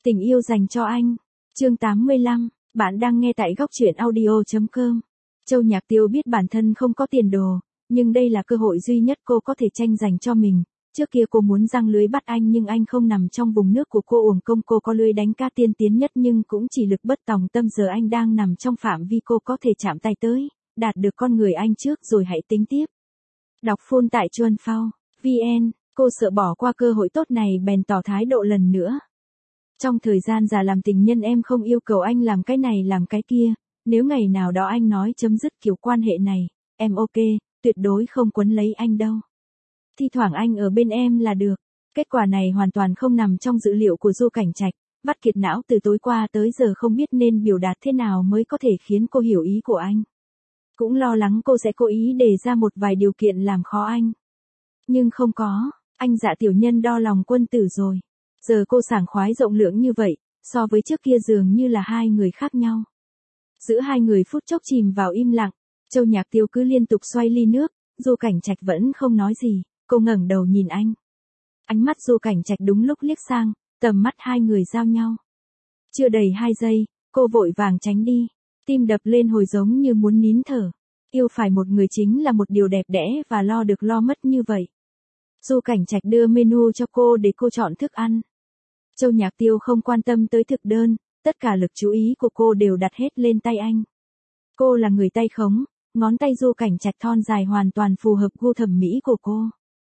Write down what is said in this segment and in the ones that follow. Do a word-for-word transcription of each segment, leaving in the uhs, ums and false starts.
Tình yêu dành cho anh. Chương tám mươi lăm, bạn đang nghe tại góc truyện audio chấm com. Châu Nhạc Tiêu biết bản thân không có tiền đồ, nhưng đây là cơ hội duy nhất cô có thể tranh giành cho mình. Trước kia cô muốn giăng lưới bắt anh nhưng anh không nằm trong vùng nước của cô, uổng công cô có lưới đánh cá tiên tiến nhất nhưng cũng chỉ lực bất tòng tâm. Giờ anh đang nằm trong phạm vi cô có thể chạm tay tới, đạt được con người anh trước rồi hãy tính tiếp. Đọc full tại chuan phao vn, cô sợ bỏ qua cơ hội tốt này bèn tỏ thái độ lần nữa. Trong thời gian dài làm tình nhân em không yêu cầu anh làm cái này làm cái kia, nếu ngày nào đó anh nói chấm dứt kiểu quan hệ này, em ok, tuyệt đối không quấn lấy anh đâu. Thi thoảng anh ở bên em là được. Kết quả này hoàn toàn không nằm trong dữ liệu của Du Cảnh Trạch, vắt kiệt não từ tối qua tới giờ không biết nên biểu đạt thế nào mới có thể khiến cô hiểu ý của anh. Cũng lo lắng cô sẽ cố ý đề ra một vài điều kiện làm khó anh. Nhưng không có, anh dạ tiểu nhân đo lòng quân tử rồi. Giờ cô sảng khoái rộng lượng như vậy, so với trước kia dường như là hai người khác nhau. Giữa hai người phút chốc chìm vào im lặng, Châu Nhạc Tiêu cứ liên tục xoay ly nước, Du Cảnh Trạch vẫn không nói gì, cô ngẩng đầu nhìn anh. Ánh mắt Du Cảnh Trạch đúng lúc liếc sang, tầm mắt hai người giao nhau. Chưa đầy hai giây, cô vội vàng tránh đi, tim đập lên hồi giống như muốn nín thở. Yêu phải một người chính là một điều đẹp đẽ và lo được lo mất như vậy. Du Cảnh Trạch đưa menu cho cô để cô chọn thức ăn. Châu Nhạc Tiêu không quan tâm tới thực đơn, tất cả lực chú ý của cô đều đặt hết lên tay anh. Cô là người tay khống, ngón tay Du Cảnh Trạch thon dài hoàn toàn phù hợp gu thẩm mỹ của cô.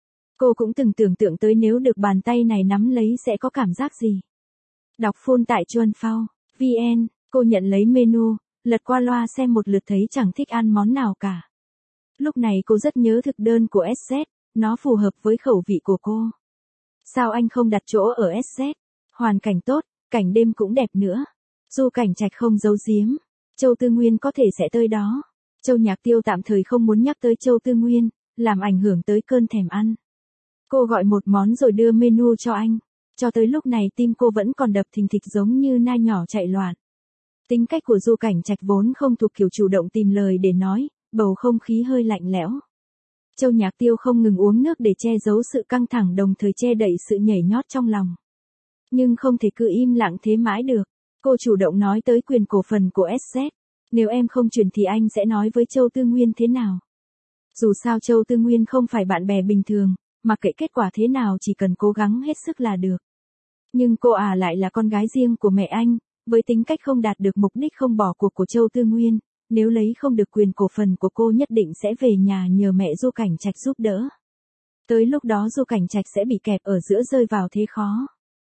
Cô cũng từng tưởng tượng tới nếu được bàn tay này nắm lấy sẽ có cảm giác gì. Đọc full tại chuan phao vn, cô nhận lấy menu, lật qua loa xem một lượt thấy chẳng thích ăn món nào cả. Lúc này cô rất nhớ thực đơn của ét zét, nó phù hợp với khẩu vị của cô. Sao anh không đặt chỗ ở ét zét? Hoàn cảnh tốt, cảnh đêm cũng đẹp nữa. Du Cảnh Trạch không giấu giếm. Châu Tư Nguyên có thể sẽ tới đó. Châu Nhạc Tiêu tạm thời không muốn nhắc tới Châu Tư Nguyên, làm ảnh hưởng tới cơn thèm ăn. Cô gọi một món rồi đưa menu cho anh. Cho tới lúc này tim cô vẫn còn đập thình thịch giống như nai nhỏ chạy loạn. Tính cách của Du Cảnh Trạch vốn không thuộc kiểu chủ động tìm lời để nói, bầu không khí hơi lạnh lẽo. Châu Nhạc Tiêu không ngừng uống nước để che giấu sự căng thẳng đồng thời che đậy sự nhảy nhót trong lòng. Nhưng không thể cứ im lặng thế mãi được. Cô chủ động nói tới quyền cổ phần của ét zét. Nếu em không chuyển thì anh sẽ nói với Châu Tư Nguyên thế nào? Dù sao Châu Tư Nguyên không phải bạn bè bình thường, mặc kệ kết quả thế nào chỉ cần cố gắng hết sức là được. Nhưng cô à lại là con gái riêng của mẹ anh, với tính cách không đạt được mục đích không bỏ cuộc của Châu Tư Nguyên, nếu lấy không được quyền cổ phần của cô nhất định sẽ về nhà nhờ mẹ Du Cảnh Trạch giúp đỡ. Tới lúc đó Du Cảnh Trạch sẽ bị kẹp ở giữa rơi vào thế khó.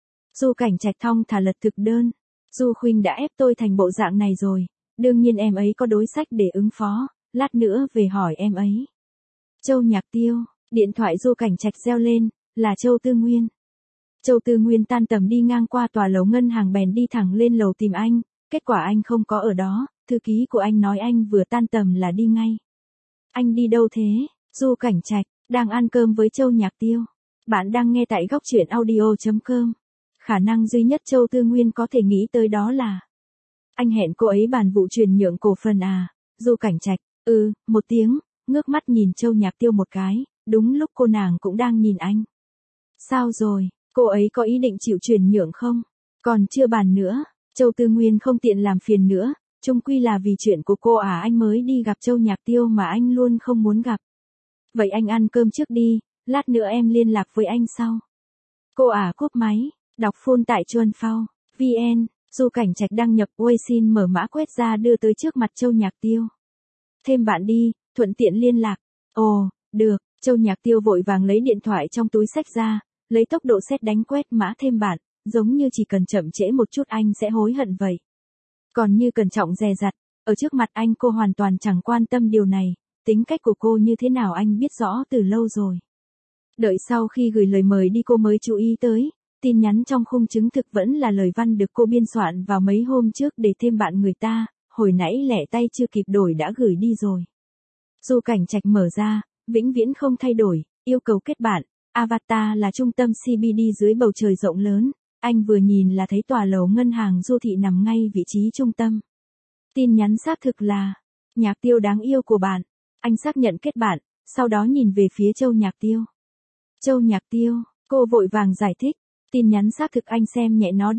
Du Cảnh Trạch thong thả lật thực đơn. Du Khuynh đã ép tôi thành bộ dạng này rồi, đương nhiên em ấy có đối sách để ứng phó, lát nữa về hỏi em ấy. Châu Nhạc Tiêu, điện thoại Du Cảnh Trạch reo lên, là Châu Tư Nguyên. Châu Tư Nguyên tan tầm đi ngang qua tòa lầu ngân hàng bèn đi thẳng lên lầu tìm anh, kết quả anh không có ở đó, thư ký của anh nói anh vừa tan tầm là đi ngay. Anh đi đâu thế? Du Cảnh Trạch, đang ăn cơm với Châu Nhạc Tiêu. Bạn đang nghe tại góc truyện audio chấm com. Khả năng duy nhất Châu Tư Nguyên có thể nghĩ tới đó là anh hẹn cô ấy bàn vụ chuyển nhượng cổ phần à? Du Cảnh Trạch, ừ, một tiếng, ngước mắt nhìn Châu Nhạc Tiêu một cái, đúng lúc cô nàng cũng đang nhìn anh. Sao rồi, cô ấy có ý định chịu chuyển nhượng không? Còn chưa bàn nữa, Châu Tư Nguyên không tiện làm phiền nữa, chung quy là vì chuyện của cô à anh mới đi gặp Châu Nhạc Tiêu mà anh luôn không muốn gặp. Vậy anh ăn cơm trước đi, lát nữa em liên lạc với anh sau. Cô à cúp máy. Đọc full tại chuan phao vn, Du Cảnh Trạch đăng nhập Weixin mở mã quét ra đưa tới trước mặt Châu Nhạc Tiêu. Thêm bạn đi, thuận tiện liên lạc. Ồ, được, Châu Nhạc Tiêu vội vàng lấy điện thoại trong túi xách ra, lấy tốc độ sét đánh quét mã thêm bạn, giống như chỉ cần chậm trễ một chút anh sẽ hối hận vậy. Còn như cẩn trọng dè dặt, ở trước mặt anh cô hoàn toàn chẳng quan tâm điều này, tính cách của cô như thế nào anh biết rõ từ lâu rồi. Đợi sau khi gửi lời mời đi cô mới chú ý tới. Tin nhắn trong khung chứng thực vẫn là lời văn được cô biên soạn vào mấy hôm trước để thêm bạn người ta, hồi nãy lẻ tay chưa kịp đổi đã gửi đi rồi. Du Cảnh Trạch mở ra, vĩnh viễn không thay đổi, yêu cầu kết bạn, avatar là trung tâm xê bê đê dưới bầu trời rộng lớn, anh vừa nhìn là thấy tòa lầu ngân hàng Du Thị nằm ngay vị trí trung tâm. Tin nhắn xác thực là, Nhạc Tiêu đáng yêu của bạn, anh xác nhận kết bạn, sau đó nhìn về phía Châu Nhạc Tiêu. Châu Nhạc Tiêu, cô vội vàng giải thích. Tin nhắn xác thực anh xem nhẹ nó đi,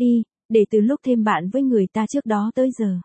để từ lúc thêm bạn với người ta trước đó tới giờ.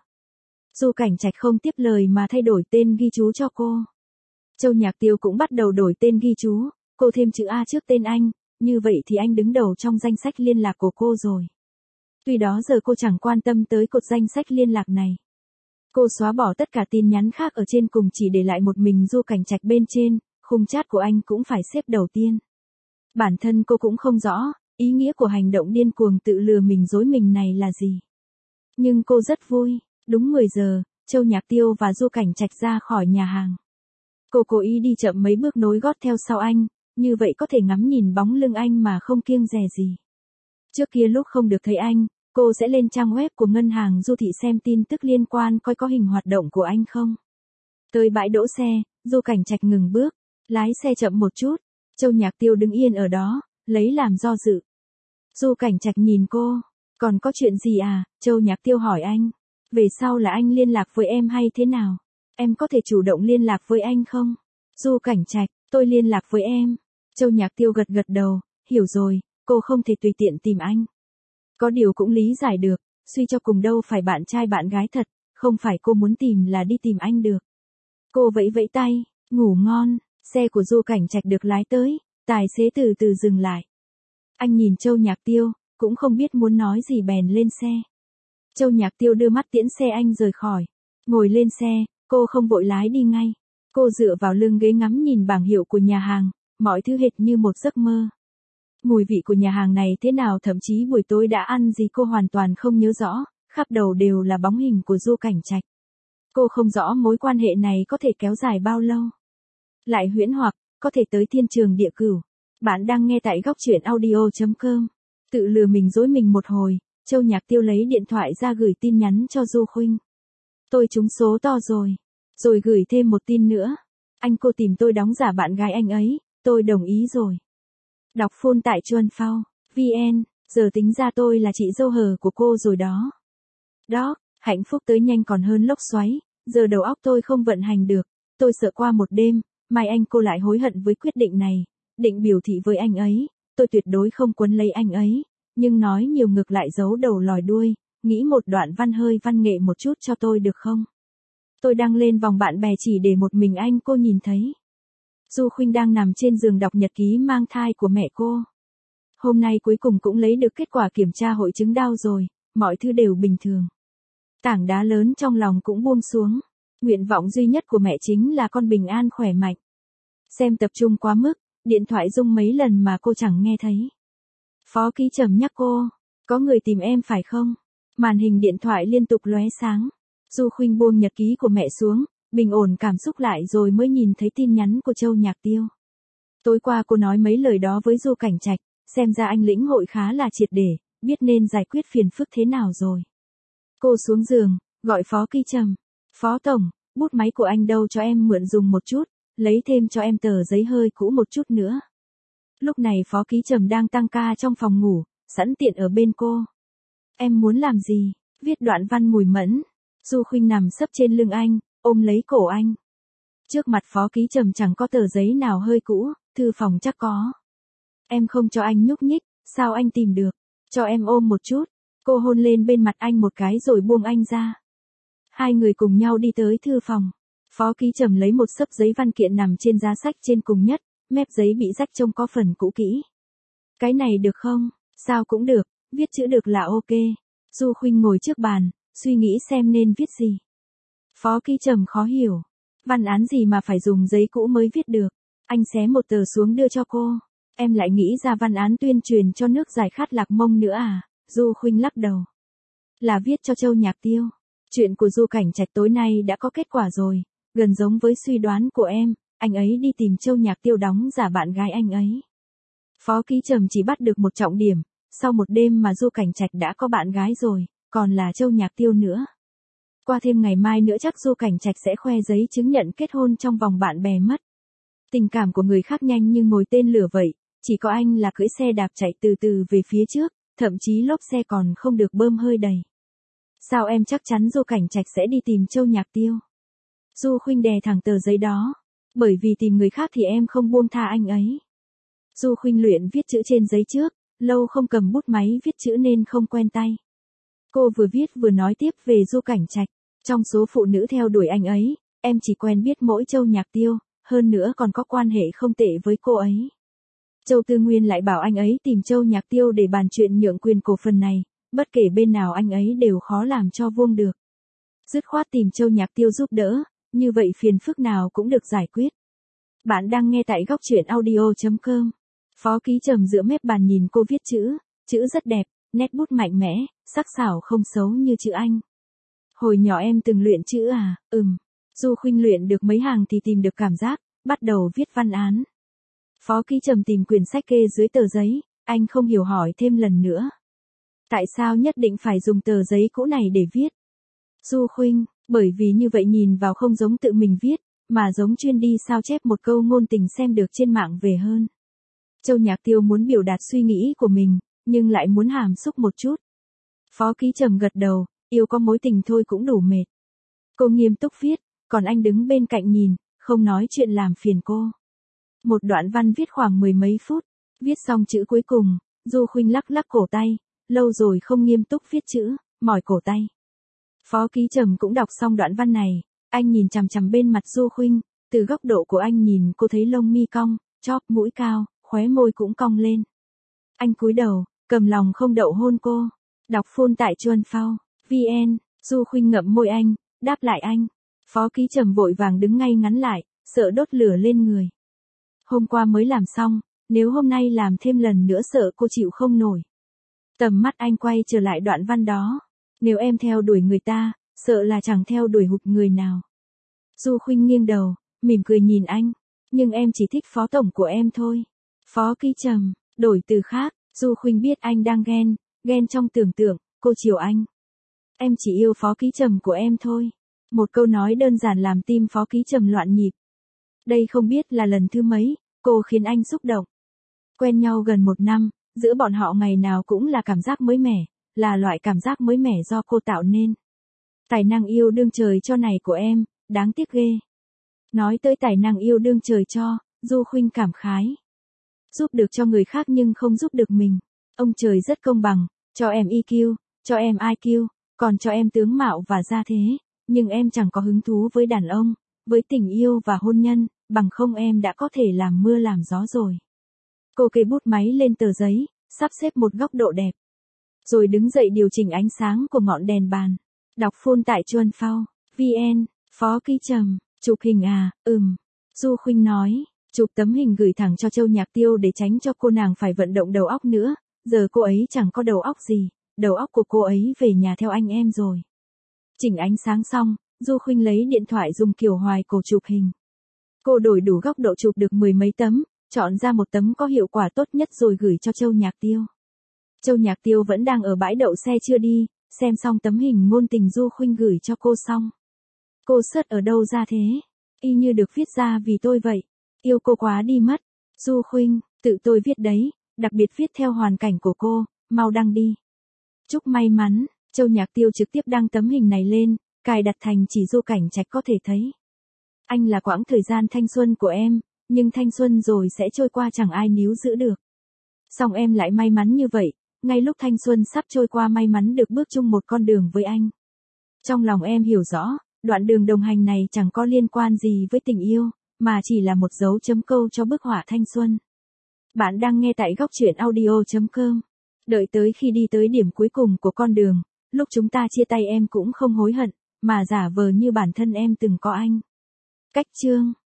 Du Cảnh Trạch không tiếp lời mà thay đổi tên ghi chú cho cô. Châu Nhạc Tiêu cũng bắt đầu đổi tên ghi chú, cô thêm chữ A trước tên anh, như vậy thì anh đứng đầu trong danh sách liên lạc của cô rồi. Tuy đó giờ cô chẳng quan tâm tới cột danh sách liên lạc này. Cô xóa bỏ tất cả tin nhắn khác ở trên cùng chỉ để lại một mình Du Cảnh Trạch bên trên, khung chat của anh cũng phải xếp đầu tiên. Bản thân cô cũng không rõ, ý nghĩa của hành động điên cuồng tự lừa mình dối mình này là gì. Nhưng cô rất vui, đúng mười giờ, Châu Nhạc Tiêu và Du Cảnh Trạch ra khỏi nhà hàng. Cô cố ý đi chậm mấy bước nối gót theo sau anh, như vậy có thể ngắm nhìn bóng lưng anh mà không kiêng dè gì. Trước kia lúc không được thấy anh, cô sẽ lên trang web của ngân hàng Du Thị xem tin tức liên quan coi có hình hoạt động của anh không. Tới bãi đỗ xe, Du Cảnh Trạch ngừng bước, lái xe chậm một chút, Châu Nhạc Tiêu đứng yên ở đó, lấy làm do dự. Du Cảnh Trạch nhìn cô, còn có chuyện gì à, Châu Nhạc Tiêu hỏi anh. Về sau là anh liên lạc với em hay thế nào? Em có thể chủ động liên lạc với anh không? Du Cảnh Trạch, tôi liên lạc với em. Châu Nhạc Tiêu gật gật đầu, hiểu rồi, cô không thể tùy tiện tìm anh. Có điều cũng lý giải được, suy cho cùng đâu phải bạn trai bạn gái thật, không phải cô muốn tìm là đi tìm anh được. Cô vẫy vẫy tay, ngủ ngon, xe của Du Cảnh Trạch được lái tới, tài xế từ từ dừng lại. Anh nhìn Châu Nhạc Tiêu, cũng không biết muốn nói gì bèn lên xe. Châu Nhạc Tiêu đưa mắt tiễn xe anh rời khỏi. Ngồi lên xe, cô không vội lái đi ngay. Cô dựa vào lưng ghế ngắm nhìn bảng hiệu của nhà hàng, mọi thứ hệt như một giấc mơ. Mùi vị của nhà hàng này thế nào thậm chí buổi tối đã ăn gì cô hoàn toàn không nhớ rõ, khắp đầu đều là bóng hình của Du Cảnh Trạch. Cô không rõ mối quan hệ này có thể kéo dài bao lâu. Lại huyễn hoặc, có thể tới thiên trường địa cửu. Bạn đang nghe tại góc truyện audio chấm com. Tự lừa mình dối mình một hồi, Châu Nhạc Tiêu lấy điện thoại ra gửi tin nhắn cho Du Khuynh. Tôi trúng số to rồi. Rồi gửi thêm một tin nữa. Anh cô tìm tôi đóng giả bạn gái anh ấy, tôi đồng ý rồi. Đọc full tại chuan phao, vn, giờ tính ra tôi là chị dâu hờ của cô rồi đó. Đó, hạnh phúc tới nhanh còn hơn lốc xoáy, giờ đầu óc tôi không vận hành được, tôi sợ qua một đêm, mai anh cô lại hối hận với quyết định này, định biểu thị với anh ấy, tôi tuyệt đối không quấn lấy anh ấy, nhưng nói nhiều ngược lại giấu đầu lòi đuôi, nghĩ một đoạn văn hơi văn nghệ một chút cho tôi được không? Tôi đăng lên vòng bạn bè chỉ để một mình anh cô nhìn thấy. Du Khuynh đang nằm trên giường đọc nhật ký mang thai của mẹ cô. Hôm nay cuối cùng cũng lấy được kết quả kiểm tra hội chứng đau rồi, mọi thứ đều bình thường. Tảng đá lớn trong lòng cũng buông xuống. Nguyện vọng duy nhất của mẹ chính là con bình an khỏe mạnh. Xem tập trung quá mức, điện thoại rung mấy lần mà cô chẳng nghe thấy. Phó ký trầm nhắc cô, có người tìm em phải không? Màn hình điện thoại liên tục lóe sáng. Du Khuynh buông nhật ký của mẹ xuống, bình ổn cảm xúc lại rồi mới nhìn thấy tin nhắn của Châu Nhạc Tiêu. Tối qua cô nói mấy lời đó với Du Cảnh Trạch, xem ra anh lĩnh hội khá là triệt để, biết nên giải quyết phiền phức thế nào rồi. Cô xuống giường, gọi Phó Ký Trầm. Phó Tổng, bút máy của anh đâu cho em mượn dùng một chút, lấy thêm cho em tờ giấy hơi cũ một chút nữa. Lúc này Phó Ký Trầm đang tăng ca trong phòng ngủ, sẵn tiện ở bên cô. Em muốn làm gì? Viết đoạn văn mùi mẫn. Du Khuynh nằm sấp trên lưng anh, ôm lấy cổ anh. Trước mặt Phó Ký Trầm chẳng có tờ giấy nào hơi cũ, thư phòng chắc có. Em không cho anh nhúc nhích, sao anh tìm được? Cho em ôm một chút. Cô hôn lên bên mặt anh một cái rồi buông anh ra. Hai người cùng nhau đi tới thư phòng. Phó Ký Trầm lấy một xấp giấy văn kiện nằm trên giá sách trên cùng nhất, mép giấy bị rách trông có phần cũ kỹ. Cái này được không? Sao cũng được, viết chữ được là ok. Du Khuynh ngồi trước bàn, suy nghĩ xem nên viết gì. Phó Ký Trầm khó hiểu. Văn án gì mà phải dùng giấy cũ mới viết được. Anh xé một tờ xuống đưa cho cô. Em lại nghĩ ra văn án tuyên truyền cho nước giải khát Lạc Mông nữa à? Du Khuynh lắc đầu. Là viết cho Châu Nhạc Tiêu. Chuyện của Du Cảnh Trạch tối nay đã có kết quả rồi. Gần giống với suy đoán của em, anh ấy đi tìm Châu Nhạc Tiêu đóng giả bạn gái anh ấy. Phó Ký Trầm chỉ bắt được một trọng điểm. Sau một đêm mà Du Cảnh Trạch đã có bạn gái rồi, còn là Châu Nhạc Tiêu nữa. Qua thêm ngày mai nữa chắc Du Cảnh Trạch sẽ khoe giấy chứng nhận kết hôn trong vòng bạn bè mất. Tình cảm của người khác nhanh như ngồi tên lửa vậy, chỉ có anh là cưỡi xe đạp chạy từ từ về phía trước, thậm chí lốp xe còn không được bơm hơi đầy. Sao em chắc chắn Du Cảnh Trạch sẽ đi tìm Châu Nhạc Tiêu? Du Khuynh đè thẳng tờ giấy đó. Bởi vì tìm người khác thì em không buông tha anh ấy. Du Khuynh luyện viết chữ trên giấy trước, lâu không cầm bút máy viết chữ nên không quen tay. Cô vừa viết vừa nói tiếp về Du Cảnh Trạch. Trong số phụ nữ theo đuổi anh ấy, em chỉ quen biết mỗi Châu Nhạc Tiêu, hơn nữa còn có quan hệ không tệ với cô ấy. Châu Tư Nguyên lại bảo anh ấy tìm Châu Nhạc Tiêu để bàn chuyện nhượng quyền cổ phần này, bất kể bên nào anh ấy đều khó làm cho vuông được. Dứt khoát tìm Châu Nhạc Tiêu giúp đỡ, như vậy phiền phức nào cũng được giải quyết. Bạn đang nghe tại góc truyện audio chấm com. Phó Ký Trầm dựa mép bàn nhìn cô viết chữ, chữ rất đẹp, nét bút mạnh mẽ, sắc sảo không xấu như chữ Anh. Hồi nhỏ em từng luyện chữ à, ừm. Du Khuynh luyện được mấy hàng thì tìm được cảm giác, bắt đầu viết văn án. Phó Ký Trầm tìm quyển sách kê dưới tờ giấy, anh không hiểu hỏi thêm lần nữa. Tại sao nhất định phải dùng tờ giấy cũ này để viết? Du Khuynh, bởi vì như vậy nhìn vào không giống tự mình viết, mà giống chuyên đi sao chép một câu ngôn tình xem được trên mạng về hơn. Châu Nhạc Tiêu muốn biểu đạt suy nghĩ của mình, nhưng lại muốn hàm xúc một chút. Phó Ký Trầm gật đầu, yêu có mối tình thôi cũng đủ mệt. Cô nghiêm túc viết, còn anh đứng bên cạnh nhìn, không nói chuyện làm phiền cô. Một đoạn văn viết khoảng mười mấy phút, viết xong chữ cuối cùng, Du Khuynh lắc lắc cổ tay, lâu rồi không nghiêm túc viết chữ, mỏi cổ tay. Phó Ký Trầm cũng đọc xong đoạn văn này, anh nhìn chằm chằm bên mặt Du Khuynh, từ góc độ của anh nhìn cô thấy lông mi cong, chóp mũi cao, khóe môi cũng cong lên. Anh cúi đầu, cầm lòng không đậu hôn cô. Đọc phun tại Chuan Phao, vn, Du Khuynh ngậm môi anh, đáp lại anh. Phó Ký Trầm vội vàng đứng ngay ngắn lại, sợ đốt lửa lên người. Hôm qua mới làm xong, nếu hôm nay làm thêm lần nữa sợ cô chịu không nổi. Tầm mắt anh quay trở lại đoạn văn đó. Nếu em theo đuổi người ta, sợ là chẳng theo đuổi hụt người nào. Du Khuynh nghiêng đầu, mỉm cười nhìn anh. Nhưng em chỉ thích phó tổng của em thôi. Phó Ký Trầm, đổi từ khác, Du Khuynh biết anh đang ghen, ghen trong tưởng tượng, cô chiều anh. Em chỉ yêu Phó Ký Trầm của em thôi. Một câu nói đơn giản làm tim Phó Ký Trầm loạn nhịp. Đây không biết là lần thứ mấy, cô khiến anh xúc động. Quen nhau gần một năm, giữa bọn họ ngày nào cũng là cảm giác mới mẻ, là loại cảm giác mới mẻ do cô tạo nên. Tài năng yêu đương trời cho này của em, đáng tiếc ghê. Nói tới tài năng yêu đương trời cho, Du Khuynh cảm khái. Giúp được cho người khác nhưng không giúp được mình. Ông trời rất công bằng, cho em i kiu, cho em i kiu, còn cho em tướng mạo và gia thế, nhưng em chẳng có hứng thú với đàn ông, với tình yêu và hôn nhân, bằng không em đã có thể làm mưa làm gió rồi. Cô kê bút máy lên tờ giấy, sắp xếp một góc độ đẹp. Rồi đứng dậy điều chỉnh ánh sáng của ngọn đèn bàn. Đọc phun tại Chuan Phao, vn, Phó Ký Trầm, chụp hình à, ừm. Du Khuynh nói, chụp tấm hình gửi thẳng cho Châu Nhạc Tiêu để tránh cho cô nàng phải vận động đầu óc nữa, giờ cô ấy chẳng có đầu óc gì, đầu óc của cô ấy về nhà theo anh em rồi. Chỉnh ánh sáng xong, Du Khuynh lấy điện thoại dùng kiểu hoài cổ chụp hình. Cô đổi đủ góc độ chụp được mười mấy tấm, chọn ra một tấm có hiệu quả tốt nhất rồi gửi cho Châu Nhạc Tiêu. Châu Nhạc Tiêu vẫn đang ở bãi đậu xe chưa đi, xem xong tấm hình ngôn tình Du Khuynh gửi cho cô xong. Cô search ở đâu ra thế? Y như được viết ra vì tôi vậy. Yêu cô quá đi mất. Du Khuynh, tự tôi viết đấy, đặc biệt viết theo hoàn cảnh của cô, mau đăng đi. Chúc may mắn, Châu Nhạc Tiêu trực tiếp đăng tấm hình này lên, cài đặt thành chỉ Du Cảnh Trạch có thể thấy. Anh là quãng thời gian thanh xuân của em, nhưng thanh xuân rồi sẽ trôi qua chẳng ai níu giữ được. Song em lại may mắn như vậy, ngay lúc thanh xuân sắp trôi qua may mắn được bước chung một con đường với anh. Trong lòng em hiểu rõ, đoạn đường đồng hành này chẳng có liên quan gì với tình yêu, mà chỉ là một dấu chấm câu cho bức họa thanh xuân. Bạn đang nghe tại góc truyện audio chấm com. Đợi tới khi đi tới điểm cuối cùng của con đường, lúc chúng ta chia tay em cũng không hối hận, mà giả vờ như bản thân em từng có anh. Cách chương